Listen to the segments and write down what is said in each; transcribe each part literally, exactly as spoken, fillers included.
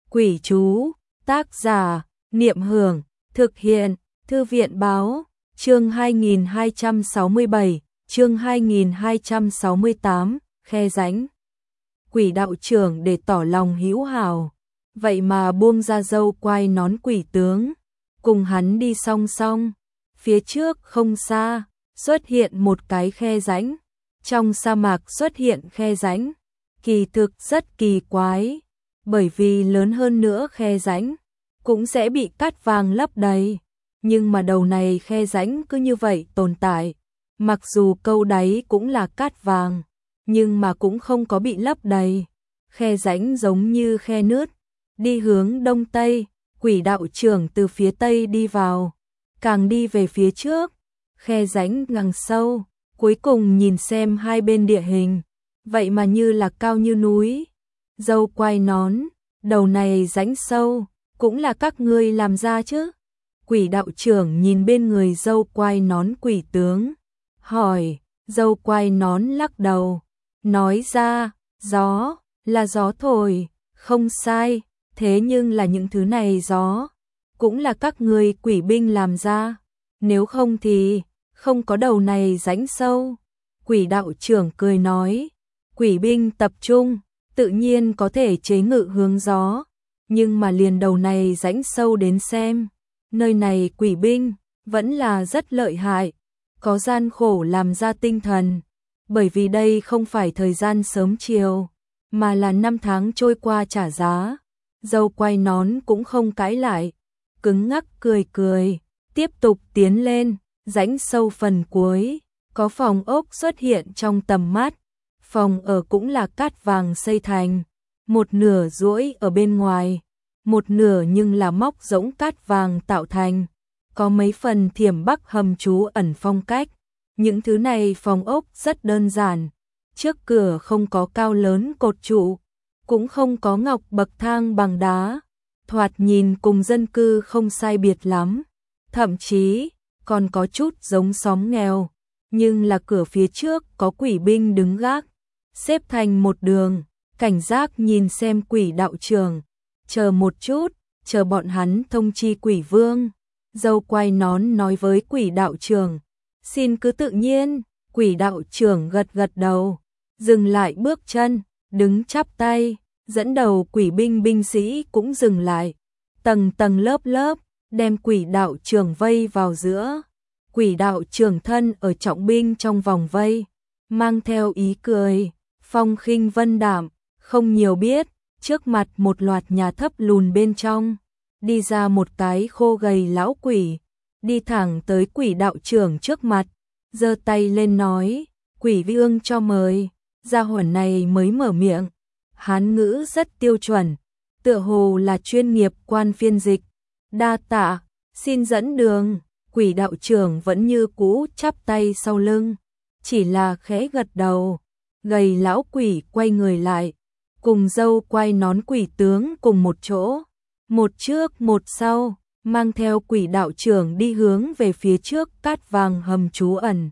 Quỷ chú, tác giả, Niệm Hưởng, thực hiện, Thư viện Báo, chương hai nghìn hai trăm sáu mươi bảy, chương hai nghìn hai trăm sáu mươi tám, khe rãnh. Quỷ đạo trưởng để tỏ lòng hữu hảo, vậy mà buông ra dâu quai nón quỷ tướng, cùng hắn đi song song, phía trước không xa, xuất hiện một cái khe rãnh, trong sa mạc xuất hiện khe rãnh, kỳ thực rất kỳ quái, bởi vì lớn hơn nữa khe rãnh, cũng sẽ bị cát vàng lấp đầy, nhưng mà đầu này khe rãnh cứ như vậy tồn tại, mặc dù câu đáy cũng là cát vàng, nhưng mà cũng không có bị lấp đầy, khe rãnh giống như khe nứt, đi hướng đông tây, quỷ đạo trưởng từ phía tây đi vào, càng đi về phía trước, khe rãnh càng sâu, cuối cùng nhìn xem hai bên địa hình, vậy mà như là cao như núi, dâu quai nón, đầu này rãnh sâu, cũng là các ngươi làm ra chứ? Quỷ đạo trưởng nhìn bên người dâu quai nón quỷ tướng, hỏi, dâu quai nón lắc đầu, nói ra, gió, là gió thổi, không sai, thế nhưng là những thứ này gió, cũng là các ngươi quỷ binh làm ra, nếu không thì, không có đầu này rãnh sâu. Quỷ đạo trưởng cười nói, quỷ binh tập trung, tự nhiên có thể chế ngự hướng gió, nhưng mà liền đầu này rãnh sâu đến xem, nơi này quỷ binh, vẫn là rất lợi hại, có gian khổ làm ra tinh thần, bởi vì đây không phải thời gian sớm chiều, mà là năm tháng trôi qua trả giá, dâu quai nón cũng không cãi lại, cứng ngắc cười cười, tiếp tục tiến lên, rãnh sâu phần cuối, có phòng ốc xuất hiện trong tầm mắt, phòng ở cũng là cát vàng xây thành, một nửa duỗi ở bên ngoài, một nửa nhưng là móc rỗng cát vàng tạo thành, có mấy phần thiểm bắc hầm trú ẩn phong cách, những thứ này phòng ốc rất đơn giản, trước cửa không có cao lớn cột trụ, cũng không có ngọc bậc thang bằng đá, thoạt nhìn cùng dân cư không sai biệt lắm, thậm chí còn có chút giống xóm nghèo, nhưng là cửa phía trước có quỷ binh đứng gác, xếp thành một đường, cảnh giác nhìn xem quỷ đạo trưởng, chờ một chút, chờ bọn hắn thông chi quỷ vương. Dâu quai nón nói với quỷ đạo trưởng, xin cứ tự nhiên, quỷ đạo trưởng gật gật đầu, dừng lại bước chân, đứng chắp tay, dẫn đầu quỷ binh binh sĩ cũng dừng lại, tầng tầng lớp lớp, đem quỷ đạo trưởng vây vào giữa. Quỷ đạo trưởng thân ở trọng binh trong vòng vây, mang theo ý cười, phong khinh vân đạm, không nhiều biết, trước mặt một loạt nhà thấp lùn bên trong, đi ra một cái khô gầy lão quỷ, đi thẳng tới quỷ đạo trưởng trước mặt, giơ tay lên nói, quỷ vương cho mời, gia hỏa này mới mở miệng, hán ngữ rất tiêu chuẩn, tựa hồ là chuyên nghiệp quan phiên dịch, đa tạ, xin dẫn đường. Quỷ đạo trưởng vẫn như cũ chắp tay sau lưng, chỉ là khẽ gật đầu, gầy lão quỷ quay người lại, cùng dâu quai nón quỷ tướng cùng một chỗ, một trước một sau, mang theo quỷ đạo trưởng đi hướng về phía trước cát vàng hầm trú ẩn.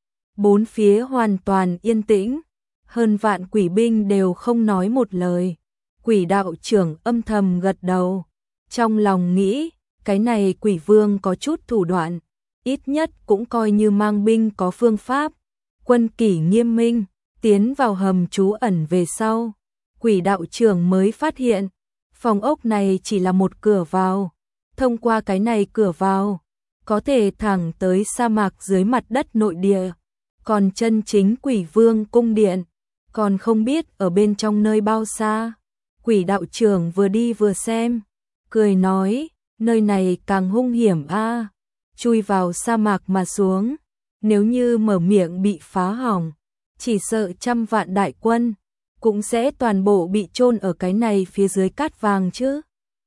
Bốn phía hoàn toàn yên tĩnh, hơn vạn quỷ binh đều không nói một lời, quỷ đạo trưởng âm thầm gật đầu, trong lòng nghĩ, cái này quỷ vương có chút thủ đoạn, ít nhất cũng coi như mang binh có phương pháp, quân kỷ nghiêm minh, tiến vào hầm trú ẩn về sau. Quỷ đạo trưởng mới phát hiện, phòng ốc này chỉ là một cửa vào, thông qua cái này cửa vào, có thể thẳng tới sa mạc dưới mặt đất nội địa, còn chân chính quỷ vương cung điện, còn không biết ở bên trong nơi bao xa. Quỷ đạo trưởng vừa đi vừa xem, cười nói, nơi này càng hung hiểm a, chui vào sa mạc mà xuống, nếu như mở miệng bị phá hỏng, chỉ sợ trăm vạn đại quân, cũng sẽ toàn bộ bị chôn ở cái này phía dưới cát vàng chứ.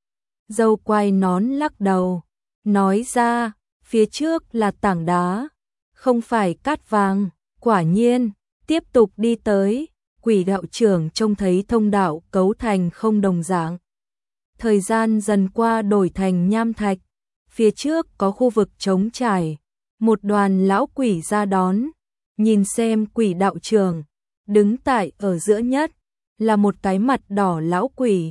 Dâu quai nón lắc đầu, nói ra, phía trước là tảng đá, không phải cát vàng, quả nhiên, tiếp tục đi tới, quỷ đạo trưởng trông thấy thông đạo cấu thành không đồng dạng. Thời gian dần qua đổi thành nham thạch, phía trước có khu vực trống trải, một đoàn lão quỷ ra đón, nhìn xem quỷ đạo trưởng, đứng tại ở giữa nhất, là một cái mặt đỏ lão quỷ,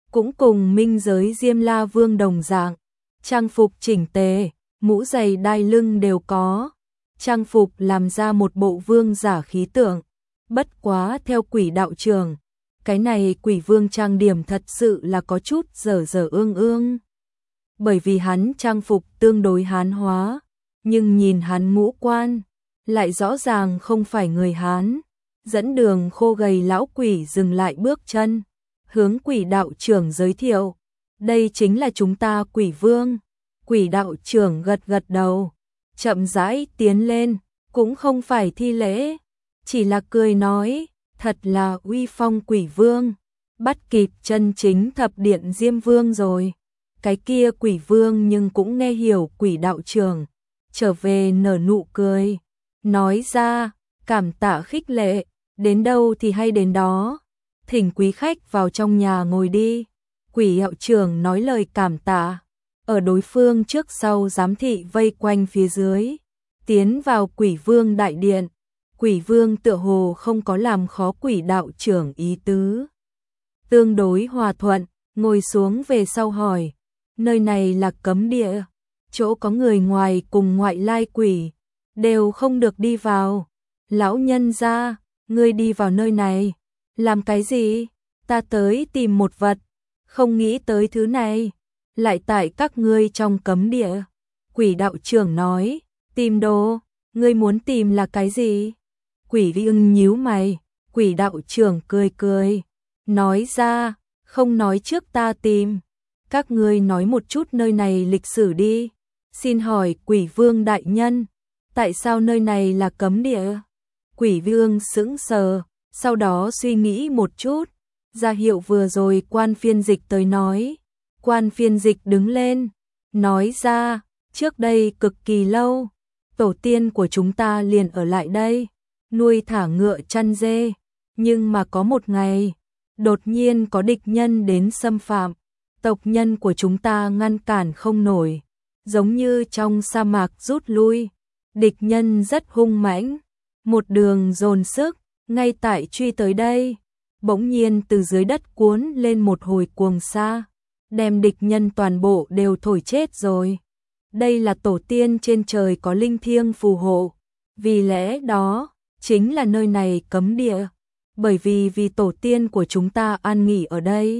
cũng cùng minh giới Diêm La Vương đồng dạng, trang phục chỉnh tề, mũ giày đai lưng đều có, trang phục làm ra một bộ vương giả khí tượng. Bất quá theo quỷ đạo trường, cái này quỷ vương trang điểm thật sự là có chút dở dở ương ương. Bởi vì hắn trang phục tương đối Hán hóa, nhưng nhìn hắn ngũ quan, lại rõ ràng không phải người Hán. Dẫn đường khô gầy lão quỷ dừng lại bước chân, hướng quỷ đạo trưởng giới thiệu, đây chính là chúng ta quỷ vương. Quỷ đạo trưởng gật gật đầu, chậm rãi tiến lên, cũng không phải thi lễ, chỉ là cười nói, thật là uy phong quỷ vương, bắt kịp chân chính thập điện Diêm Vương rồi. Cái kia quỷ vương nhưng cũng nghe hiểu quỷ đạo trưởng, trở về nở nụ cười, nói ra, cảm tạ khích lệ, đến đâu thì hay đến đó, thỉnh quý khách vào trong nhà ngồi đi. Quỷ đạo trưởng nói lời cảm tạ, ở đối phương trước sau giám thị vây quanh phía dưới, tiến vào quỷ vương đại điện. Quỷ vương tựa hồ không có làm khó quỷ đạo trưởng ý tứ, tương đối hòa thuận, ngồi xuống về sau hỏi, nơi này là cấm địa, chỗ có người ngoài cùng ngoại lai quỷ, đều không được đi vào. Lão nhân gia, ngươi đi vào nơi này, làm cái gì? Ta tới tìm một vật, không nghĩ tới thứ này, lại tại các ngươi trong cấm địa. Quỷ đạo trưởng nói, tìm đồ, ngươi muốn tìm là cái gì? Quỷ vương nhíu mày, quỷ đạo trưởng cười cười, nói ra, không nói trước ta tìm, các ngươi nói một chút nơi này lịch sử đi. Xin hỏi quỷ vương đại nhân, tại sao nơi này là cấm địa? Quỷ vương sững sờ, sau đó suy nghĩ một chút, ra hiệu vừa rồi quan phiên dịch tới nói. Quan phiên dịch đứng lên, nói ra, trước đây cực kỳ lâu, tổ tiên của chúng ta liền ở lại đây, nuôi thả ngựa chăn dê, nhưng mà có một ngày, đột nhiên có địch nhân đến xâm phạm, tộc nhân của chúng ta ngăn cản không nổi, giống như trong sa mạc rút lui, địch nhân rất hung mãnh, một đường dồn sức, ngay tại truy tới đây, bỗng nhiên từ dưới đất cuốn lên một hồi cuồng sa, đem địch nhân toàn bộ đều thổi chết rồi. Đây là tổ tiên trên trời có linh thiêng phù hộ, vì lẽ đó, chính là nơi này cấm địa, bởi vì vì tổ tiên của chúng ta an nghỉ ở đây.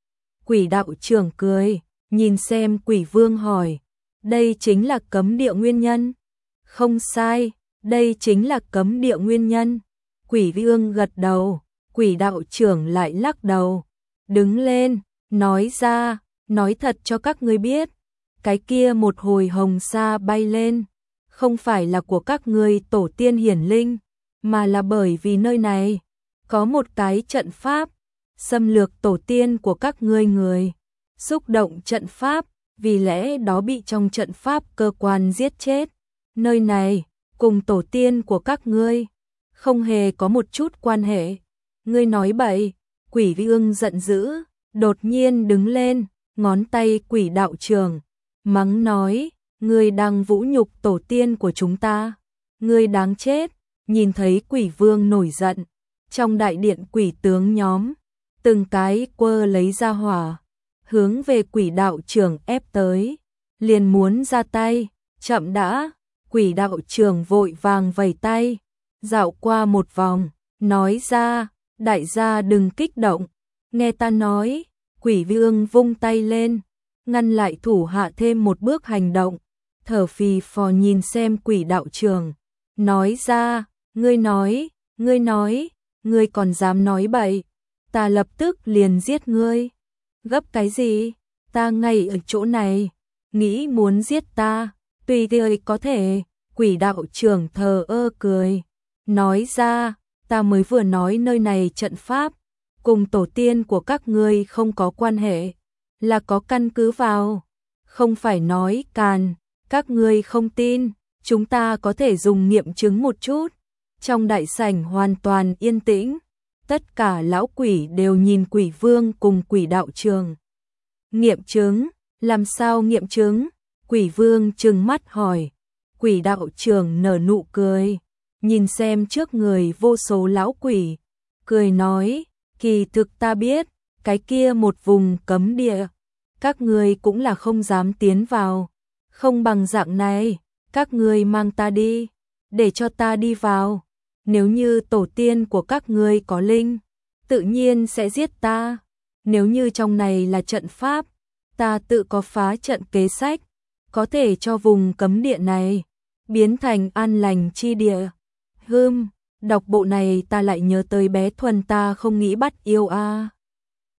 Quỷ đạo trưởng cười, nhìn xem quỷ vương hỏi, đây chính là cấm địa nguyên nhân? Không sai, đây chính là cấm địa nguyên nhân. Quỷ vương gật đầu, quỷ đạo trưởng lại lắc đầu, đứng lên, nói ra, nói thật cho các ngươi biết, cái kia một hồi hồng sa bay lên, không phải là của các ngươi tổ tiên hiển linh, mà là bởi vì nơi này có một cái trận pháp, xâm lược tổ tiên của các ngươi người, xúc động trận pháp, vì lẽ đó bị trong trận pháp cơ quan giết chết. Nơi này, cùng tổ tiên của các ngươi, không hề có một chút quan hệ. Ngươi nói bậy, quỷ vương giận dữ, đột nhiên đứng lên, ngón tay quỷ đạo trưởng, mắng nói, ngươi đang vũ nhục tổ tiên của chúng ta, ngươi đáng chết. Nhìn thấy quỷ vương nổi giận, trong đại điện quỷ tướng nhóm, từng cái quơ lấy ra hỏa, hướng về quỷ đạo trưởng ép tới, liền muốn ra tay, chậm đã, quỷ đạo trưởng vội vàng vẩy tay, dạo qua một vòng, nói ra, đại gia đừng kích động, nghe ta nói. Quỷ vương vung tay lên, ngăn lại thủ hạ thêm một bước hành động, thở phì phò nhìn xem quỷ đạo trưởng, nói ra, ngươi nói, ngươi nói, ngươi còn dám nói bậy, ta lập tức liền giết ngươi. Gấp cái gì, ta ngay ở chỗ này, nghĩ muốn giết ta, tùy ngươi có thể. Quỷ đạo trưởng thờ ơ cười, nói ra, ta mới vừa nói nơi này trận pháp, cùng tổ tiên của các ngươi không có quan hệ, là có căn cứ vào, không phải nói càn, các ngươi không tin, chúng ta có thể dùng nghiệm chứng một chút. Trong đại sảnh hoàn toàn yên tĩnh, tất cả lão quỷ đều nhìn quỷ vương cùng quỷ đạo trường. Nghiệm chứng, làm sao nghiệm chứng? Quỷ vương trừng mắt hỏi, quỷ đạo trường nở nụ cười, nhìn xem trước người vô số lão quỷ, cười nói, kỳ thực ta biết, cái kia một vùng cấm địa, các ngươi cũng là không dám tiến vào, không bằng dạng này, các ngươi mang ta đi, để cho ta đi vào, nếu như tổ tiên của các ngươi có linh, tự nhiên sẽ giết ta, nếu như trong này là trận pháp, ta tự có phá trận kế sách, có thể cho vùng cấm địa này biến thành an lành chi địa. Hừm, đọc bộ này ta lại nhớ tới bé Thuần ta không nghĩ bắt yêu a.